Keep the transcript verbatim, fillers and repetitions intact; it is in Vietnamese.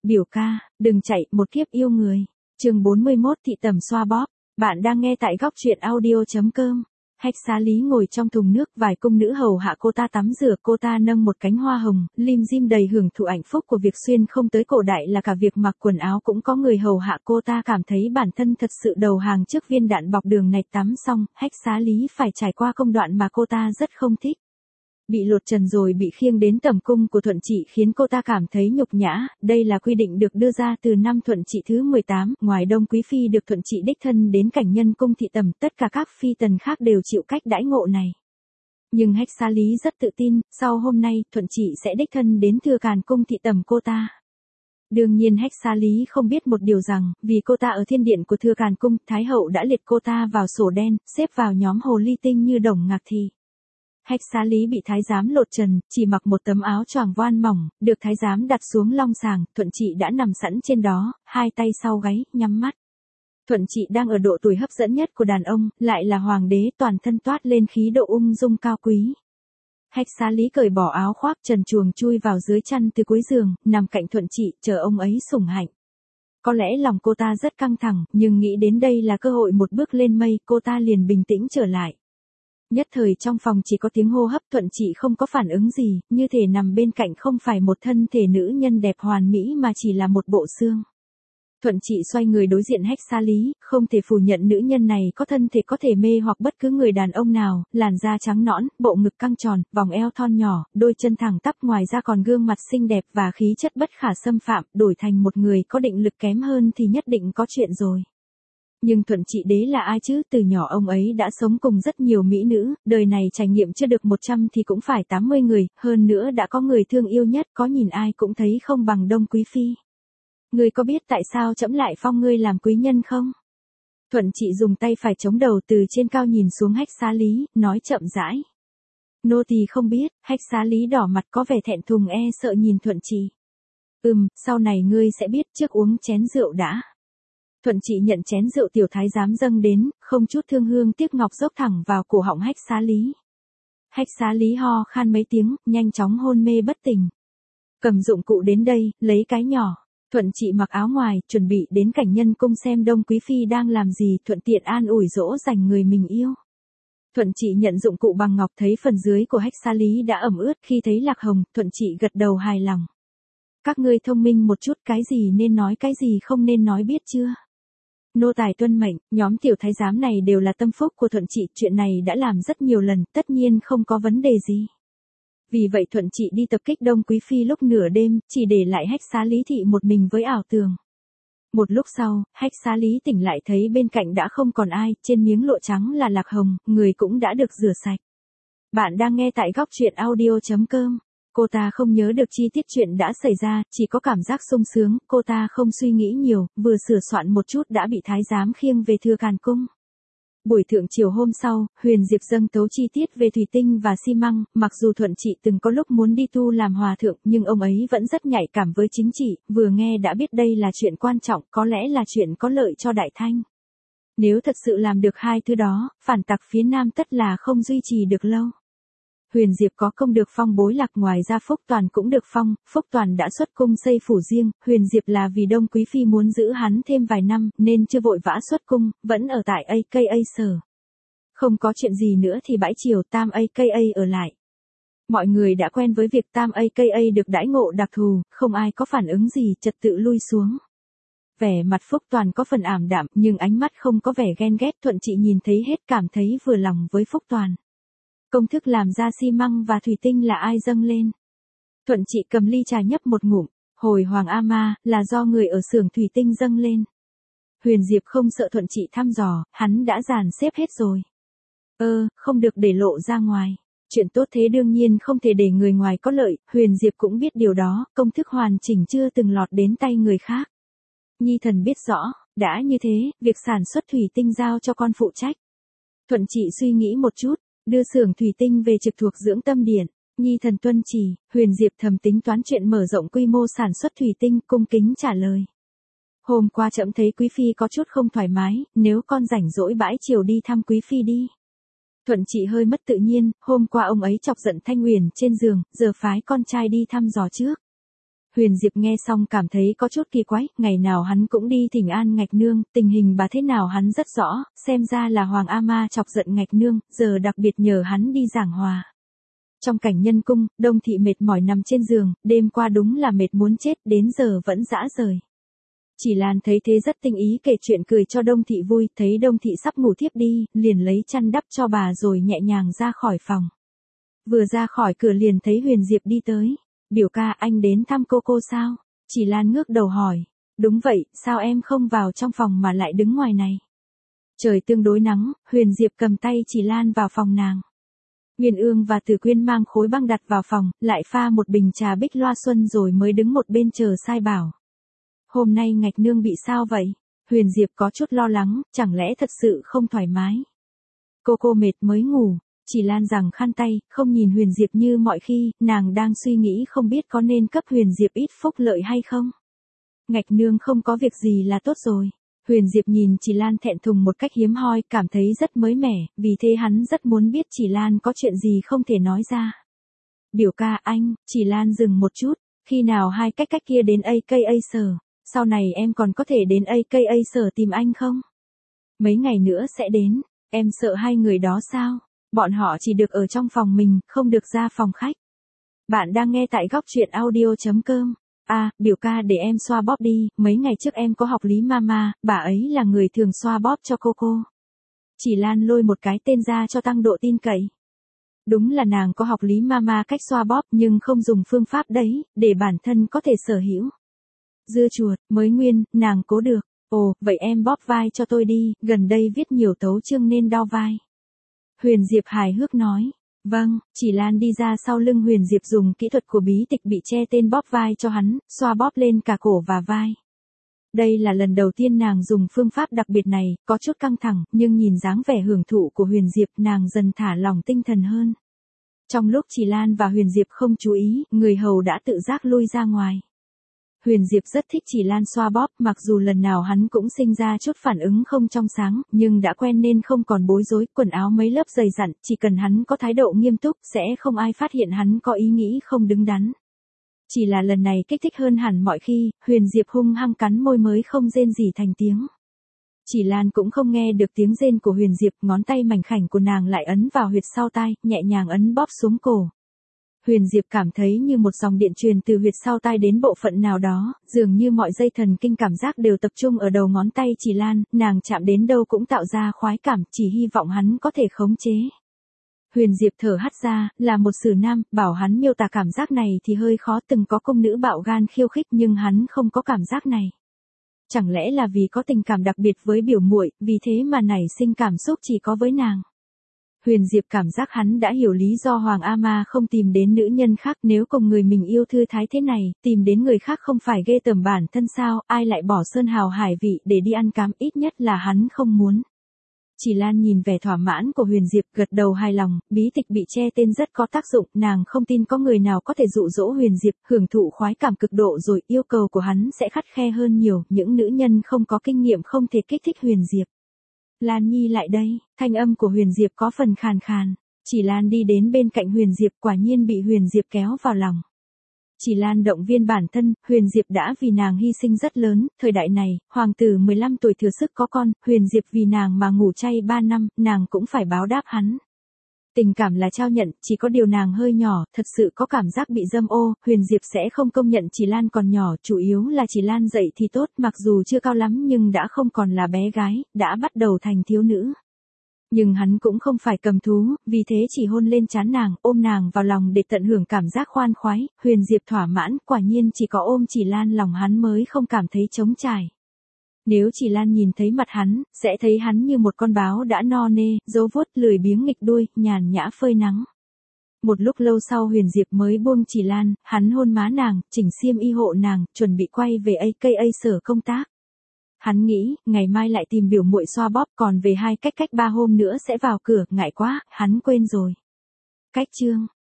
Biểu ca, đừng chạy, một kiếp yêu người. Chương bốn mươi mốt Thị tẩm xoa bóp. Bạn đang nghe tại góc truyện audio chấm com. Hách Xá Lý ngồi trong thùng nước, vài cung nữ hầu hạ cô ta tắm rửa, cô ta nâng một cánh hoa hồng, lim dim đầy hưởng thụ hạnh phúc của việc xuyên không tới cổ đại, là cả việc mặc quần áo cũng có người hầu hạ. Cô ta cảm thấy bản thân thật sự đầu hàng trước viên đạn bọc đường này. Tắm xong, Hách Xá Lý phải trải qua công đoạn mà cô ta rất không thích. Bị lột trần rồi bị khiêng đến tẩm cung của Thuận Trị khiến cô ta cảm thấy nhục nhã. Đây là quy định được đưa ra từ năm Thuận Trị thứ mười tám, ngoài Đông Quý Phi được Thuận Trị đích thân đến cảnh nhân cung thị tẩm, tất cả các phi tần khác đều chịu cách đãi ngộ này. Nhưng Hách Xá Lý rất tự tin, sau hôm nay, Thuận Trị sẽ đích thân đến Thừa Càn cung thị tẩm cô ta. Đương nhiên Hách Xá Lý không biết một điều rằng, vì cô ta ở thiên điện của Thừa Càn cung, Thái hậu đã liệt cô ta vào sổ đen, xếp vào nhóm hồ ly tinh như Đồng Ngạc Thị. Hách Xá Lý bị thái giám lột trần, chỉ mặc một tấm áo choàng voan mỏng, được thái giám đặt xuống long sàng. Thuận Trị đã nằm sẵn trên đó, hai tay sau gáy, nhắm mắt. Thuận Trị đang ở độ tuổi hấp dẫn nhất của đàn ông, lại là hoàng đế, toàn thân toát lên khí độ ung dung cao quý. Hách Xá Lý cởi bỏ áo khoác, trần truồng chui vào dưới chăn từ cuối giường, nằm cạnh Thuận Trị, chờ ông ấy sủng hạnh. Có lẽ lòng cô ta rất căng thẳng, nhưng nghĩ đến đây là cơ hội một bước lên mây, cô ta liền bình tĩnh trở lại. Nhất thời trong phòng chỉ có tiếng hô hấp. Thuận Trị không có phản ứng gì, như thể nằm bên cạnh không phải một thân thể nữ nhân đẹp hoàn mỹ mà chỉ là một bộ xương. Thuận Trị xoay người đối diện Hách Xá Lý, không thể phủ nhận nữ nhân này có thân thể có thể mê hoặc bất cứ người đàn ông nào, làn da trắng nõn, bộ ngực căng tròn, vòng eo thon nhỏ, đôi chân thẳng tắp, ngoài ra còn gương mặt xinh đẹp và khí chất bất khả xâm phạm. Đổi thành một người có định lực kém hơn thì nhất định có chuyện rồi. Nhưng Thuận Trị đế là ai chứ? Từ nhỏ ông ấy đã sống cùng rất nhiều mỹ nữ, đời này trải nghiệm chưa được một trăm thì cũng phải tám mươi người, hơn nữa đã có người thương yêu nhất, có nhìn ai cũng thấy không bằng Đông Quý Phi. Ngươi có biết tại sao trẫm lại phong ngươi làm quý nhân không? Thuận Trị dùng tay phải chống đầu, từ trên cao nhìn xuống Hách Xá Lý, nói chậm rãi. Nô tỳ không biết. Hách Xá Lý đỏ mặt có vẻ thẹn thùng e sợ nhìn Thuận Trị. Ừm, sau này ngươi sẽ biết, trước uống chén rượu đã. Thuận Trị nhận chén rượu tiểu thái giám dâng đến, không chút thương hương tiếc ngọc dốc thẳng vào cổ họng Hách Xá Lý. Hách Xá Lý ho khan mấy tiếng, nhanh chóng hôn mê bất tỉnh. Cầm dụng cụ đến đây, lấy cái nhỏ. Thuận Trị mặc áo ngoài, chuẩn bị đến cảnh nhân cung xem Đông Quý Phi đang làm gì, thuận tiện an ủi dỗ dành người mình yêu. Thuận Trị nhận dụng cụ bằng ngọc, thấy phần dưới của Hách Xá Lý đã ẩm ướt. Khi thấy lạc hồng, Thuận Trị gật đầu hài lòng. Các ngươi thông minh một chút, cái gì nên nói, cái gì không nên nói biết chưa? Nô tài tuân mệnh. Nhóm tiểu thái giám này đều là tâm phúc của Thuận Trị, chuyện này đã làm rất nhiều lần, tất nhiên không có vấn đề gì. Vì vậy Thuận Trị đi tập kích Đông Quý Phi lúc nửa đêm, chỉ để lại Hách Xá Lý thị một mình với ảo tường. Một lúc sau, Hách Xá Lý tỉnh lại thấy bên cạnh đã không còn ai, trên miếng lụa trắng là lạc hồng, người cũng đã được rửa sạch. Bạn đang nghe tại góc truyện audio chấm com. Cô ta không nhớ được chi tiết chuyện đã xảy ra, chỉ có cảm giác sung sướng. Cô ta không suy nghĩ nhiều, vừa sửa soạn một chút đã bị thái giám khiêng về Thừa Càn cung. Buổi thượng chiều hôm sau, Huyền Diệp dâng tấu chi tiết về thủy tinh và xi măng. Mặc dù Thuận Trị từng có lúc muốn đi tu làm hòa thượng, nhưng ông ấy vẫn rất nhạy cảm với chính trị, vừa nghe đã biết đây là chuyện quan trọng, có lẽ là chuyện có lợi cho Đại Thanh. Nếu thật sự làm được hai thứ đó, phản tặc phía Nam tất là không duy trì được lâu. Huyền Diệp có công được phong bối lạc, ngoài ra Phúc Toàn cũng được phong. Phúc Toàn đã xuất cung xây phủ riêng, Huyền Diệp là vì Đông Quý Phi muốn giữ hắn thêm vài năm, nên chưa vội vã xuất cung, vẫn ở tại a ca a sở. Không có chuyện gì nữa thì bãi chiều Tam a ca a ở lại. Mọi người đã quen với việc Tam a ca a được đãi ngộ đặc thù, không ai có phản ứng gì, trật tự lui xuống. Vẻ mặt Phúc Toàn có phần ảm đạm, nhưng ánh mắt không có vẻ ghen ghét. Thuận Trị nhìn thấy hết, cảm thấy vừa lòng với Phúc Toàn. Công thức làm ra xi măng và thủy tinh là ai dâng lên? Thuận Trị cầm ly trà nhấp một ngụm, hồi Hoàng A Ma, là do người ở xưởng thủy tinh dâng lên. Huyền Diệp không sợ Thuận Trị thăm dò, hắn đã dàn xếp hết rồi. Ơ, không được để lộ ra ngoài. Chuyện tốt thế đương nhiên không thể để người ngoài có lợi, Huyền Diệp cũng biết điều đó, công thức hoàn chỉnh chưa từng lọt đến tay người khác. Nhi thần biết rõ, đã như thế, việc sản xuất thủy tinh giao cho con phụ trách. Thuận Trị suy nghĩ một chút. Đưa xưởng thủy tinh về trực thuộc Dưỡng Tâm Điện. Nhi thần tuân chỉ. Huyền Diệp thầm tính toán chuyện mở rộng quy mô sản xuất thủy tinh, cung kính trả lời. Hôm qua trẫm thấy Quý Phi có chút không thoải mái, nếu con rảnh rỗi bãi chiều đi thăm Quý Phi đi. Thuận Trị hơi mất tự nhiên, hôm qua ông ấy chọc giận Thanh Uyển trên giường, giờ phái con trai đi thăm dò trước. Huyền Diệp nghe xong cảm thấy có chút kỳ quái, ngày nào hắn cũng đi thỉnh an Ngạch Nương, tình hình bà thế nào hắn rất rõ, xem ra là Hoàng A Ma chọc giận Ngạch Nương, giờ đặc biệt nhờ hắn đi giảng hòa. Trong cảnh nhân cung, Đông Thị mệt mỏi nằm trên giường, đêm qua đúng là mệt muốn chết, đến giờ vẫn dã rời. Chỉ Lan thấy thế rất tinh ý kể chuyện cười cho Đông Thị vui, thấy Đông Thị sắp ngủ thiếp đi, liền lấy chăn đắp cho bà rồi nhẹ nhàng ra khỏi phòng. Vừa ra khỏi cửa liền thấy Huyền Diệp đi tới. Biểu ca, anh đến thăm cô cô sao? Chỉ Lan ngước đầu hỏi. Đúng vậy, sao em không vào trong phòng mà lại đứng ngoài này? Trời tương đối nắng, Huyền Diệp cầm tay Chỉ Lan vào phòng nàng. Nguyên Ương và Tử Quyên mang khối băng đặt vào phòng, lại pha một bình trà bích loa xuân rồi mới đứng một bên chờ sai bảo. Hôm nay Ngạch Nương bị sao vậy? Huyền Diệp có chút lo lắng, chẳng lẽ thật sự không thoải mái? Cô cô mệt mới ngủ. Chỉ Lan rằng khăn tay, không nhìn Huyền Diệp như mọi khi, nàng đang suy nghĩ không biết có nên cấp Huyền Diệp ít phúc lợi hay không. Ngạch Nương không có việc gì là tốt rồi. Huyền Diệp nhìn Chỉ Lan thẹn thùng một cách hiếm hoi, cảm thấy rất mới mẻ, vì thế hắn rất muốn biết Chỉ Lan có chuyện gì không thể nói ra. Biểu ca anh, Chỉ Lan dừng một chút, khi nào hai cách cách kia đến a ca Acer, sau này em còn có thể đến a ca Acer tìm anh không? Mấy ngày nữa sẽ đến, em sợ hai người đó sao? Bọn họ chỉ được ở trong phòng mình, không được ra phòng khách. Bạn đang nghe tại góc truyện audio chấm com. À, biểu ca để em xoa bóp đi, mấy ngày trước em có học Lý Mama, bà ấy là người thường xoa bóp cho cô cô. Chỉ Lan lôi một cái tên ra cho tăng độ tin cậy. Đúng là nàng có học Lý Mama cách xoa bóp nhưng không dùng phương pháp đấy, để bản thân có thể sở hữu. Dưa chuột, mới nguyên, nàng cố được. Ồ, vậy em bóp vai cho tôi đi, gần đây viết nhiều tấu chương nên đau vai. Huyền Diệp hài hước nói. Vâng, Chỉ Lan đi ra sau lưng Huyền Diệp dùng kỹ thuật của bí tịch bị che tên bóp vai cho hắn, xoa bóp lên cả cổ và vai. Đây là lần đầu tiên nàng dùng phương pháp đặc biệt này, có chút căng thẳng, nhưng nhìn dáng vẻ hưởng thụ của Huyền Diệp nàng dần thả lỏng tinh thần hơn. Trong lúc Chỉ Lan và Huyền Diệp không chú ý, người hầu đã tự giác lui ra ngoài. Huyền Diệp rất thích Chỉ Lan xoa bóp, mặc dù lần nào hắn cũng sinh ra chút phản ứng không trong sáng, nhưng đã quen nên không còn bối rối, quần áo mấy lớp dày dặn, chỉ cần hắn có thái độ nghiêm túc, sẽ không ai phát hiện hắn có ý nghĩ không đứng đắn. Chỉ là lần này kích thích hơn hẳn mọi khi, Huyền Diệp hung hăng cắn môi mới không rên rỉ thành tiếng. Chỉ Lan cũng không nghe được tiếng rên của Huyền Diệp, ngón tay mảnh khảnh của nàng lại ấn vào huyệt sau tai, nhẹ nhàng ấn bóp xuống cổ. Huyền Diệp cảm thấy như một dòng điện truyền từ huyệt sau tai đến bộ phận nào đó, dường như mọi dây thần kinh cảm giác đều tập trung ở đầu ngón tay Chỉ Lan, nàng chạm đến đâu cũng tạo ra khoái cảm, chỉ hy vọng hắn có thể khống chế. Huyền Diệp thở hắt ra, là một sử nam, bảo hắn miêu tả cảm giác này thì hơi khó, từng có công nữ bạo gan khiêu khích nhưng hắn không có cảm giác này. Chẳng lẽ là vì có tình cảm đặc biệt với biểu muội, vì thế mà nảy sinh cảm xúc chỉ có với nàng. Huyền Diệp cảm giác hắn đã hiểu lý do Hoàng A Ma không tìm đến nữ nhân khác, nếu cùng người mình yêu thư thái thế này, tìm đến người khác không phải ghê tởm bản thân sao, ai lại bỏ sơn hào hải vị để đi ăn cám, ít nhất là hắn không muốn. Chỉ Lan nhìn vẻ thỏa mãn của Huyền Diệp, gật đầu hài lòng, bí tịch bị che tên rất có tác dụng, nàng không tin có người nào có thể dụ dỗ Huyền Diệp, hưởng thụ khoái cảm cực độ rồi, yêu cầu của hắn sẽ khắt khe hơn nhiều, những nữ nhân không có kinh nghiệm không thể kích thích Huyền Diệp. Lan Nhi lại đây, thanh âm của Huyền Diệp có phần khàn khàn. Chỉ Lan đi đến bên cạnh Huyền Diệp, quả nhiên bị Huyền Diệp kéo vào lòng. Chỉ Lan động viên bản thân, Huyền Diệp đã vì nàng hy sinh rất lớn, thời đại này, hoàng tử mười lăm tuổi thừa sức có con, Huyền Diệp vì nàng mà ngủ chay ba năm, nàng cũng phải báo đáp hắn. Tình cảm là trao nhận, chỉ có điều nàng hơi nhỏ, thật sự có cảm giác bị dâm ô, Huyền Diệp sẽ không công nhận Chỉ Lan còn nhỏ, chủ yếu là Chỉ Lan dậy thì tốt, mặc dù chưa cao lắm nhưng đã không còn là bé gái, đã bắt đầu thành thiếu nữ. Nhưng hắn cũng không phải cầm thú, vì thế chỉ hôn lên trán nàng, ôm nàng vào lòng để tận hưởng cảm giác khoan khoái, Huyền Diệp thỏa mãn, quả nhiên chỉ có ôm Chỉ Lan lòng hắn mới không cảm thấy trống trải. Nếu Chỉ Lan nhìn thấy mặt hắn, sẽ thấy hắn như một con báo đã no nê, râu vuốt lười biếng nghịch đuôi, nhàn nhã phơi nắng. Một lúc lâu sau Huyền Diệp mới buông Chỉ Lan, hắn hôn má nàng, chỉnh xiêm y hộ nàng, chuẩn bị quay về a ca Acer công tác. Hắn nghĩ, ngày mai lại tìm biểu muội xoa bóp, còn về hai cách cách ba hôm nữa sẽ vào cửa, ngại quá, hắn quên rồi. Cách chương